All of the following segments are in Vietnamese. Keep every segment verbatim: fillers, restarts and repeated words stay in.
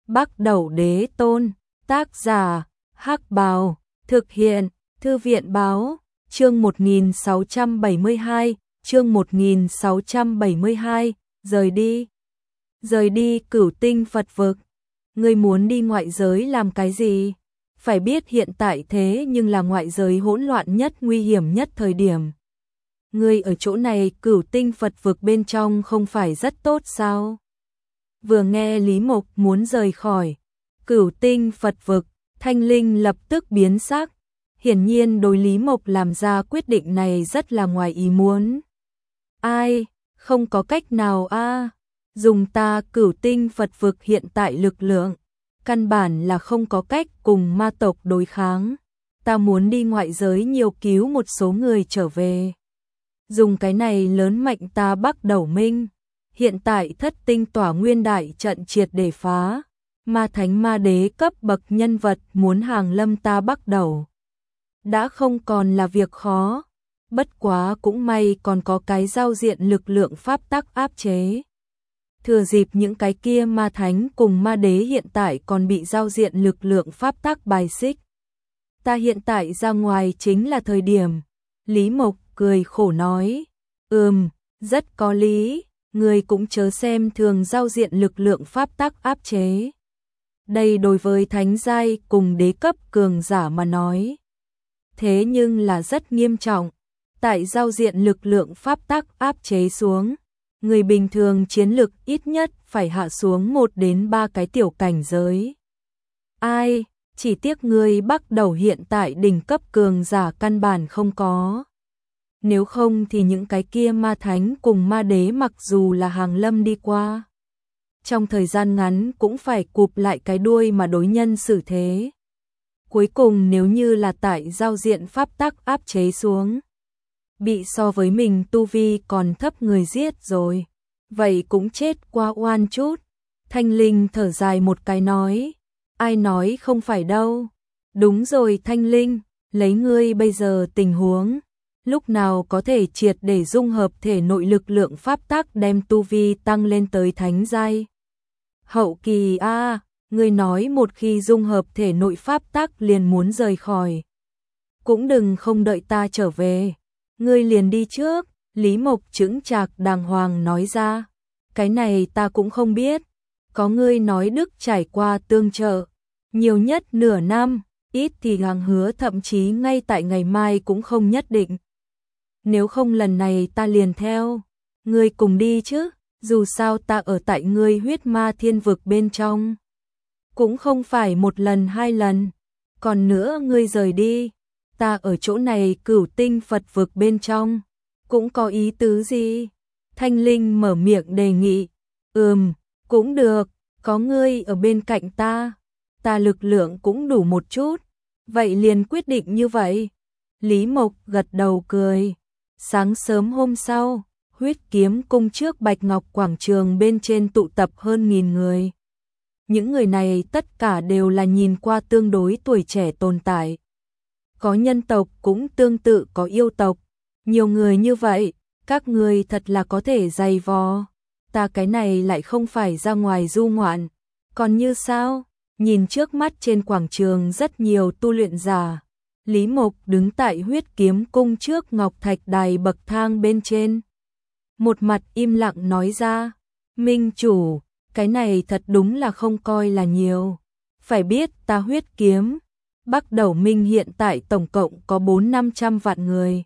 Bắc Đẩu Đế Tôn, tác giả, Hắc Bào, thực hiện, Thư viện báo, chương một nghìn sáu trăm bảy mươi hai, chương một nghìn sáu trăm bảy mươi hai, rời đi. Rời đi Cửu Tinh Phật vực. Ngươi muốn đi ngoại giới làm cái gì? Phải biết hiện tại thế nhưng là ngoại giới hỗn loạn nhất, nguy hiểm nhất thời điểm. Ngươi ở chỗ này Cửu Tinh Phật vực bên trong không phải rất tốt sao? Vừa nghe Lý Mộc muốn rời khỏi Cửu Tinh Phật vực, Thanh Linh lập tức biến sắc. Hiển nhiên đối Lý Mộc làm ra quyết định này rất là ngoài ý muốn. Ai, không có cách nào a, dùng ta Cửu Tinh Phật vực hiện tại lực lượng, căn bản là không có cách cùng ma tộc đối kháng. Ta muốn đi ngoại giới nhiều cứu một số người trở về. Dùng cái này lớn mạnh ta Bắc Đẩu Minh. Hiện tại Thất Tinh Tỏa Nguyên đại trận triệt để phá, ma thánh ma đế cấp bậc nhân vật muốn hàng lâm ta Bắc Đẩu đã không còn là việc khó. Bất quá cũng may còn có cái giao diện lực lượng pháp tắc áp chế. Thừa dịp những cái kia ma thánh cùng ma đế hiện tại còn bị giao diện lực lượng pháp tắc bài xích. Ta hiện tại ra ngoài chính là thời điểm. Lý Mộc cười khổ nói. Ừm, rất có lý, người cũng chớ xem thường giao diện lực lượng pháp tắc áp chế. Đây đối với thánh giai cùng đế cấp cường giả mà nói. Thế nhưng là rất nghiêm trọng. Tại giao diện lực lượng pháp tắc áp chế xuống, người bình thường chiến lực ít nhất phải hạ xuống một đến ba cái tiểu cảnh giới. Ai, chỉ tiếc người Bắc Đẩu hiện tại đỉnh cấp cường giả căn bản không có. Nếu không thì những cái kia ma thánh cùng ma đế mặc dù là hàng lâm đi qua, trong thời gian ngắn cũng phải cụp lại cái đuôi mà đối nhân xử thế. Cuối cùng nếu như là tại giao diện pháp tắc áp chế xuống, bị so với mình tu vi còn thấp người giết rồi, vậy cũng chết qua oan chút. Thanh Linh thở dài một cái nói, ai nói không phải đâu. Đúng rồi Thanh Linh, lấy ngươi bây giờ tình huống, lúc nào có thể triệt để dung hợp thể nội lực lượng pháp tắc đem tu vi tăng lên tới thánh giai hậu kỳ a? À, ngươi nói một khi dung hợp thể nội pháp tắc liền muốn rời khỏi. Cũng đừng không đợi ta trở về, ngươi liền đi trước. Lý Mộc chững chạc đàng hoàng nói ra. Cái này ta cũng không biết. Có ngươi nói Đức trải qua tương trợ nhiều nhất nửa năm, ít thì hàng hứa thậm chí ngay tại ngày mai cũng không nhất định. Nếu không lần này ta liền theo ngươi cùng đi chứ, dù sao ta ở tại ngươi huyết ma thiên vực bên trong cũng không phải một lần hai lần. Còn nữa ngươi rời đi, ta ở chỗ này Cửu Tinh Phật vực bên trong cũng có ý tứ gì? Thanh Linh mở miệng đề nghị. Ừm, cũng được, có ngươi ở bên cạnh ta, ta lực lượng cũng đủ một chút, vậy liền quyết định như vậy. Lý Mộc gật đầu cười. Sáng sớm hôm sau, Huyết Kiếm Cung trước Bạch Ngọc Quảng trường bên trên tụ tập hơn nghìn người. Những người này tất cả đều là nhìn qua tương đối tuổi trẻ tồn tại. Có nhân tộc cũng tương tự có yêu tộc. Nhiều người như vậy, các người thật là có thể dày vò. Ta cái này lại không phải ra ngoài du ngoạn. Còn như sao? Nhìn trước mắt trên quảng trường rất nhiều tu luyện giả. Lý Mộc đứng tại Huyết Kiếm Cung trước ngọc thạch đài bậc thang bên trên. Một mặt im lặng nói ra. Minh chủ, cái này thật đúng là không coi là nhiều. Phải biết ta Huyết Kiếm Bắc Đẩu Minh hiện tại tổng cộng có bốn năm trăm vạn người.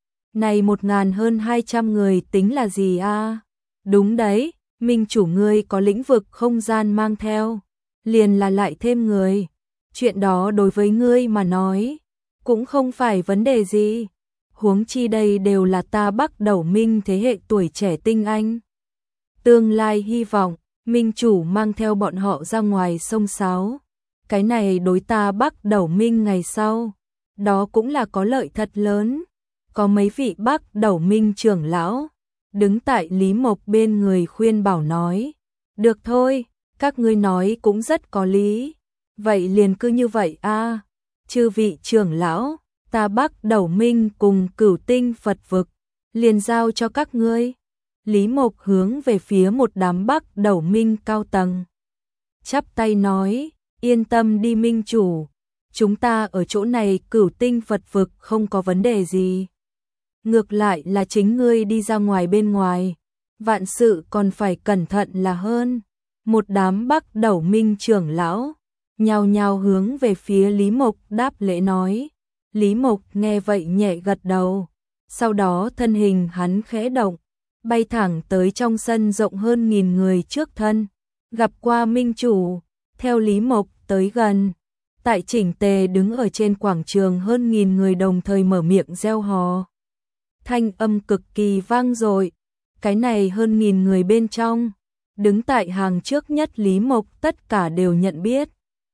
Này một ngàn hơn hai trăm người tính là gì a? À? Đúng đấy, Minh chủ ngươi có lĩnh vực không gian mang theo, liền là lại thêm người. Chuyện đó đối với ngươi mà nói cũng không phải vấn đề gì. Huống chi đây đều là ta Bắc Đẩu Minh thế hệ tuổi trẻ tinh anh. Tương lai hy vọng Minh chủ mang theo bọn họ ra ngoài sông sáo. Cái này đối ta Bắc Đẩu Minh ngày sau, đó cũng là có lợi thật lớn. Có mấy vị Bắc Đẩu Minh trưởng lão đứng tại Lý Mộc bên người khuyên bảo nói. Được thôi, các ngươi nói cũng rất có lý. Vậy liền cứ như vậy a. À, chư vị trưởng lão, ta Bắc Đẩu Minh cùng Cửu Tinh Phật vực liền giao cho các ngươi. Lý Mộc hướng về phía một đám Bắc Đẩu Minh cao tầng chắp tay nói, yên tâm đi minh chủ, chúng ta ở chỗ này Cửu Tinh Phật vực không có vấn đề gì. Ngược lại là chính ngươi đi ra ngoài bên ngoài, vạn sự còn phải cẩn thận là hơn. Một đám Bắc Đẩu Minh trưởng lão nhao nhao hướng về phía Lý Mộc đáp lễ nói. Lý Mộc nghe vậy nhẹ gật đầu, sau đó thân hình hắn khẽ động, bay thẳng tới trong sân rộng hơn nghìn người trước thân, gặp qua minh chủ. Theo Lý Mộc tới gần, tại chỉnh tề đứng ở trên quảng trường hơn nghìn người đồng thời mở miệng reo hò. Thanh âm cực kỳ vang dội, cái này hơn nghìn người bên trong, đứng tại hàng trước nhất Lý Mộc tất cả đều nhận biết.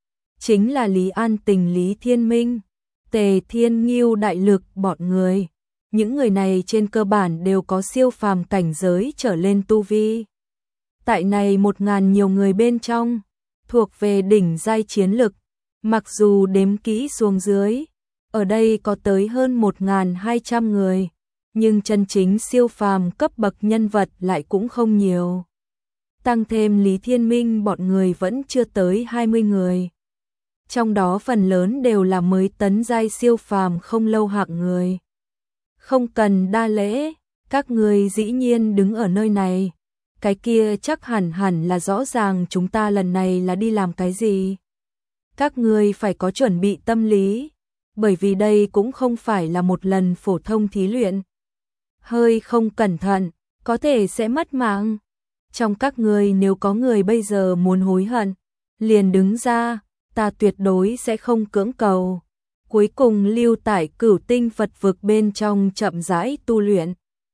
Chính là Lý An Tình, Lý Thiên Minh, Tề Thiên Ngưu đại lực bọn người. Những người này trên cơ bản đều có siêu phàm cảnh giới trở lên tu vi. Tại này một ngàn nhiều người bên trong, thuộc về đỉnh giai chiến lực, mặc dù đếm kỹ xuống dưới, ở đây có tới hơn một nghìn hai trăm người, nhưng chân chính siêu phàm cấp bậc nhân vật lại cũng không nhiều. Tăng thêm Lý Thiên Minh bọn người vẫn chưa tới hai mươi người. Trong đó phần lớn đều là mới tấn giai siêu phàm không lâu hạng người. Không cần đa lễ, các người dĩ nhiên đứng ở nơi này. Cái kia chắc hẳn hẳn là rõ ràng chúng ta lần này là đi làm cái gì. Các người phải có chuẩn bị tâm lý, bởi vì đây cũng không phải là một lần phổ thông thí luyện. Hơi không cẩn thận, có thể sẽ mất mạng. Trong các người nếu có người bây giờ muốn hối hận, liền đứng ra, ta tuyệt đối sẽ không cưỡng cầu. Cuối cùng lưu tại Cửu Tinh Phật vực bên trong chậm rãi tu luyện.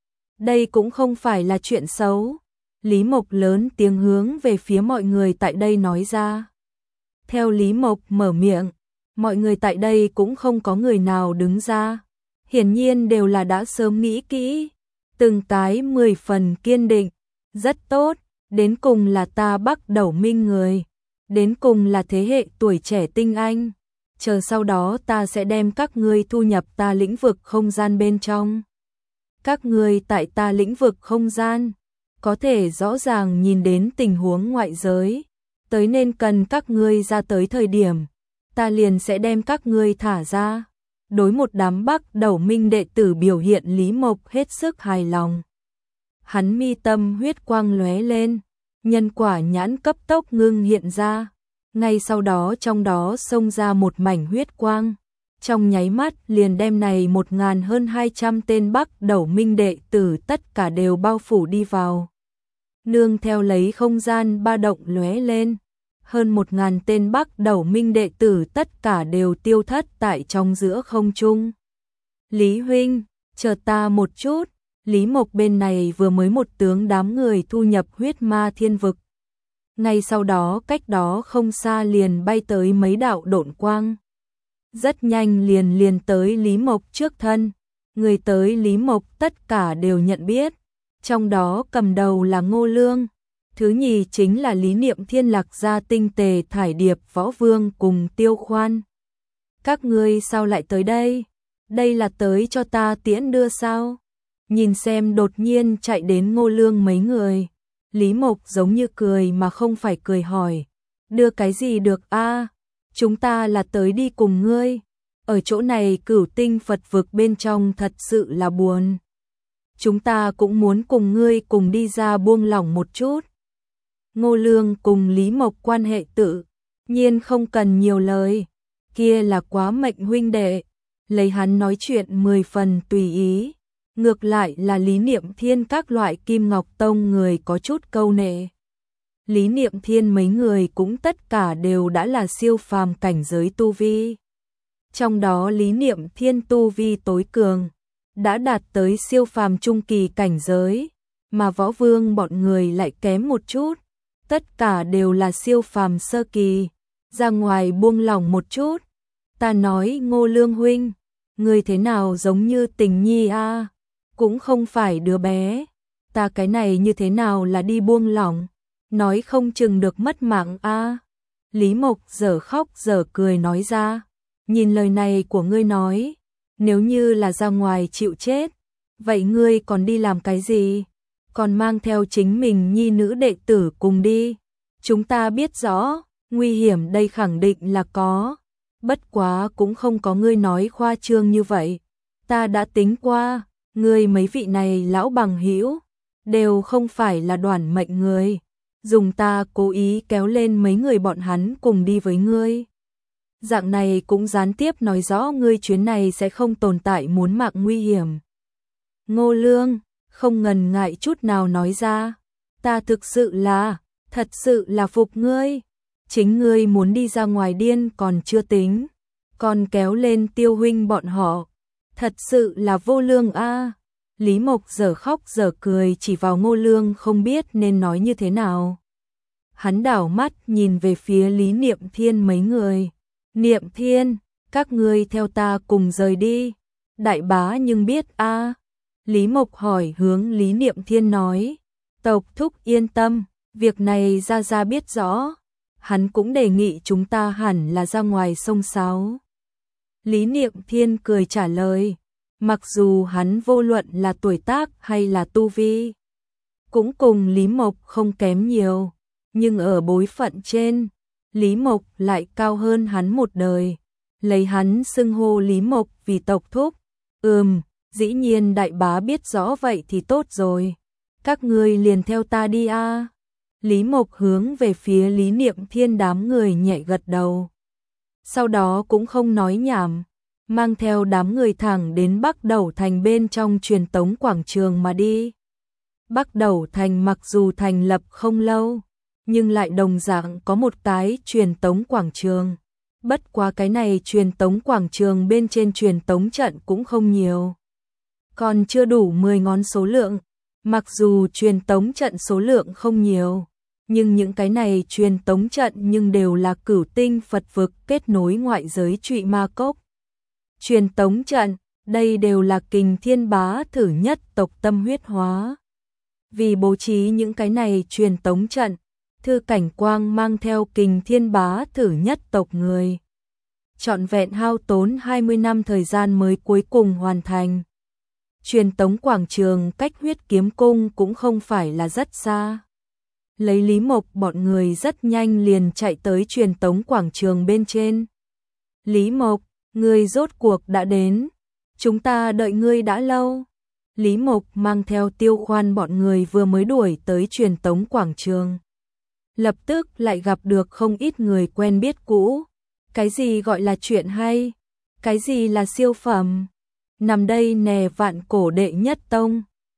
Đây cũng không phải là chuyện xấu. Lý Mộc lớn tiếng hướng về phía mọi người tại đây nói ra. Theo Lý Mộc mở miệng, mọi người tại đây cũng không có người nào đứng ra. Hiển nhiên đều là đã sớm nghĩ kỹ, từng cái mười phần kiên định. Rất tốt, đến cùng là ta Bắc Đẩu Minh người, đến cùng là thế hệ tuổi trẻ tinh anh. Chờ sau đó ta sẽ đem các ngươi thu nhập ta lĩnh vực không gian bên trong. Các ngươi tại ta lĩnh vực không gian, có thể rõ ràng nhìn đến tình huống ngoại giới, tới nên cần các ngươi ra tới thời điểm, ta liền sẽ đem các ngươi thả ra. Đối một đám Bắc Đẩu Minh đệ tử biểu hiện Lý Mộc hết sức hài lòng. Hắn mi tâm huyết quang lóe lên, nhân quả nhãn cấp tốc ngưng hiện ra. Ngay sau đó trong đó xông ra một mảnh huyết quang, trong nháy mắt liền đem này một ngàn hơn hai trăm tên Bắc Đẩu Minh đệ tử tất cả đều bao phủ đi vào. Nương theo lấy không gian ba động lóe lên, hơn một ngàn tên Bắc Đẩu Minh đệ tử tất cả đều tiêu thất tại trong giữa không trung. Lý huynh, chờ ta một chút, Lý Mộc bên này vừa mới một tướng đám người thu nhập huyết ma thiên vực. Ngay sau đó cách đó không xa liền bay tới mấy đạo độn quang. Rất nhanh liền liền tới Lý Mộc trước thân. Người tới Lý Mộc tất cả đều nhận biết. Trong đó cầm đầu là Ngô Lương. Thứ nhì chính là Lý Niệm Thiên, Lạc Gia Tinh Tề, Thải Điệp, Võ Vương cùng Tiêu Khoan. Các ngươi sao lại tới đây? Đây là tới cho ta tiễn đưa sao? Nhìn xem đột nhiên chạy đến Ngô Lương mấy người. Lý Mộc giống như cười mà không phải cười hỏi. Đưa cái gì được a? Chúng ta là tới đi cùng ngươi. Ở chỗ này Cửu Tinh Phật vực bên trong thật sự là buồn. Chúng ta cũng muốn cùng ngươi cùng đi ra buông lỏng một chút. Ngô Lương cùng Lý Mộc quan hệ tự nhiên không cần nhiều lời. Kia là quá mệnh huynh đệ. Lấy hắn nói chuyện mười phần tùy ý. Ngược lại là Lý Niệm Thiên các loại Kim Ngọc Tông người có chút câu nệ. Lý Niệm Thiên mấy người cũng tất cả đều đã là siêu phàm cảnh giới tu vi. Trong đó Lý Niệm Thiên tu vi tối cường, đã đạt tới siêu phàm trung kỳ cảnh giới, mà Võ Vương bọn người lại kém một chút. Tất cả đều là siêu phàm sơ kỳ, ra ngoài buông lỏng một chút. Ta nói Ngô Lương huynh, người thế nào giống như Tình Nhi a? Cũng không phải đứa bé, ta cái này như thế nào là đi buông lỏng, nói không chừng được mất mạng a. Lý Mộc dở khóc dở cười nói ra, nhìn lời này của ngươi nói, nếu như là ra ngoài chịu chết, vậy ngươi còn đi làm cái gì? Còn mang theo chính mình nhi nữ đệ tử cùng đi. Chúng ta biết rõ, Nguy hiểm đây khẳng định là có, bất quá cũng không có ngươi nói khoa trương như vậy. Ta đã tính qua, ngươi mấy vị này lão bằng hữu đều không phải là đoản mệnh người, dùng ta cố ý kéo lên mấy người bọn hắn cùng đi với ngươi. Dạng này cũng gián tiếp nói rõ ngươi chuyến này sẽ không tồn tại muốn mạng nguy hiểm. Ngô Lương không ngần ngại chút nào nói ra, ta thực sự là, thật sự là phục ngươi. Chính ngươi muốn đi ra ngoài điên còn chưa tính, còn kéo lên Tiêu huynh bọn họ, thật sự là vô lương a. Lý Mộc giờ khóc giờ cười chỉ vào Ngô Lương không biết nên nói như thế nào. Hắn đảo mắt nhìn về phía Lý Niệm Thiên mấy người. Niệm Thiên, các ngươi theo ta cùng rời đi. Đại bá nhưng biết a. Lý Mộc hỏi hướng Lý Niệm Thiên nói. Tộc thúc yên tâm, việc này ra ra biết rõ. Hắn cũng đề nghị chúng ta hẳn là ra ngoài sông Sáo. Lý Niệm Thiên cười trả lời. Mặc dù hắn vô luận là tuổi tác hay là tu vi, cũng cùng Lý Mộc không kém nhiều, nhưng ở bối phận trên, Lý Mộc lại cao hơn hắn một đời, lấy hắn xưng hô Lý Mộc vì tộc thúc. Ừm, dĩ nhiên đại bá biết rõ vậy thì tốt rồi, các ngươi liền theo ta đi a. Lý Mộc hướng về phía Lý Niệm Thiên đám người nhẹ gật đầu. Sau đó cũng không nói nhảm, mang theo đám người thẳng đến Bắc Đẩu Thành bên trong truyền tống quảng trường mà đi. Bắc Đẩu Thành mặc dù thành lập không lâu, nhưng lại đồng dạng có một cái truyền tống quảng trường. Bất quá cái này truyền tống quảng trường bên trên truyền tống trận cũng không nhiều, còn chưa đủ mười ngón số lượng. Mặc dù truyền tống trận số lượng không nhiều, nhưng những cái này truyền tống trận nhưng đều là cửu tinh Phật vực kết nối ngoại giới Trụy Ma Cốc. Truyền tống trận, đây đều là Kình Thiên Bá thử nhất tộc tâm huyết hóa. Vì bố trí những cái này truyền tống trận, Thư Cảnh Quang mang theo Kình Thiên Bá thử nhất tộc người. Trọn vẹn hao tốn hai mươi năm thời gian mới cuối cùng hoàn thành. Truyền tống quảng trường cách Huyết Kiếm Cung cũng không phải là rất xa. Lấy Lý Mộc bọn người rất nhanh liền chạy tới truyền tống quảng trường bên trên. Lý Mộc, ngươi rốt cuộc đã đến, chúng ta đợi ngươi đã lâu. Lý Mộc mang theo Tiêu Khoan bọn người vừa mới đuổi tới truyền tống quảng trường. Lập tức lại gặp được không ít người quen biết cũ. Cái gì gọi là chuyện hay? Cái gì là siêu phẩm? Nằm đây nè vạn cổ đệ nhất tông.